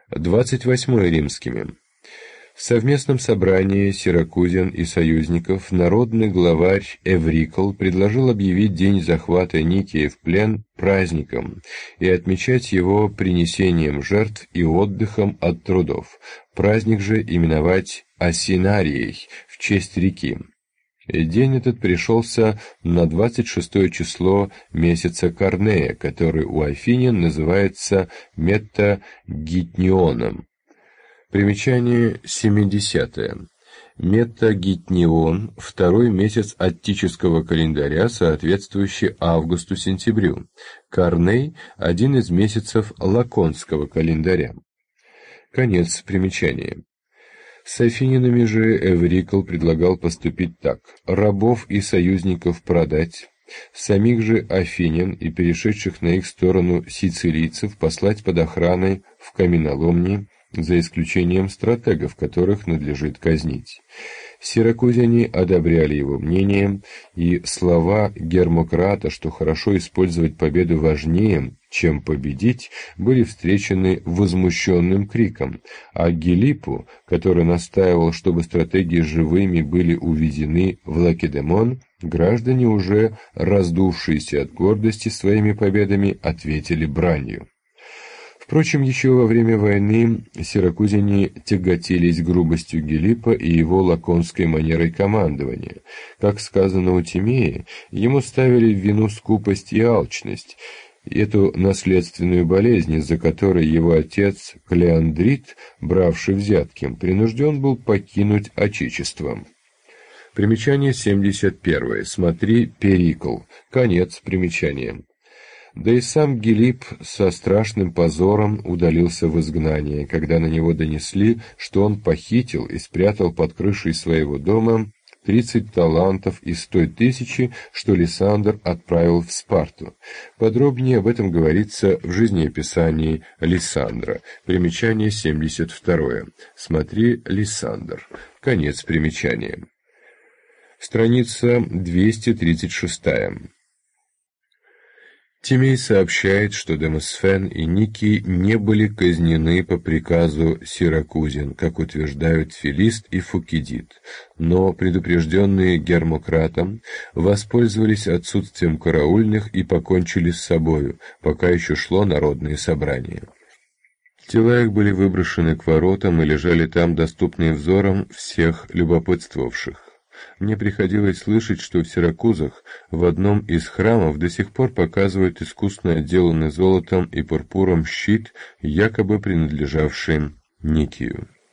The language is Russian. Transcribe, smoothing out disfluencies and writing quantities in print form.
28 римскими. В совместном собрании сиракузян и союзников народный главарь Эврикл предложил объявить день захвата Никии в плен праздником и отмечать его принесением жертв и отдыхом от трудов. Праздник же именовать Асинарией в честь реки. День этот пришелся на 26 число месяца Корнея, который у афинян называется Метагитнионом. Примечание 70. Метагитнион – второй месяц аттического календаря, соответствующий августу-сентябрю. Корней – один из месяцев лаконского календаря. Конец примечания. С афинянами же Эврикл предлагал поступить так: рабов и союзников продать, самих же афинян и перешедших на их сторону сицилийцев послать под охраной в каменоломни, за исключением стратегов, которых надлежит казнить. Сиракузяне одобряли его мнение, и слова Гермократа, что хорошо использовать победу важнее, чем победить, были встречены возмущенным криком, а Гилиппу, который настаивал, чтобы стратеги живыми были уведены в Лакедемон, граждане, уже раздувшиеся от гордости своими победами, ответили бранью. Впрочем, еще во время войны сиракузяне тяготились грубостью Гилиппа и его лаконской манерой командования. Как сказано у Тимея, ему ставили в вину скупость и алчность, эту наследственную болезнь, из-за которой его отец Клеандрит, бравший взятки, принужден был покинуть отечество. Примечание 71. Смотри Перикл. Конец примечания. Да и сам Гилипп со страшным позором удалился в изгнание, когда на него донесли, что он похитил и спрятал под крышей своего дома 30 талантов из той 1000, что Лисандр отправил в Спарту. Подробнее об этом говорится в жизнеописании Лисандра. Примечание 72. Смотри Лисандр. Конец примечания. Страница 236. Тимей сообщает, что Демосфен и Никий не были казнены по приказу сиракузян, как утверждают Филист и Фукидид, но предупрежденные Гермократом воспользовались отсутствием караульных и покончили с собою, пока еще шло народное собрание. Тела их были выброшены к воротам и лежали там, доступные взором всех любопытствовавших. Мне приходилось слышать, что в Сиракузах в одном из храмов до сих пор показывают искусно отделанный золотом и пурпуром щит, якобы принадлежавший Никию.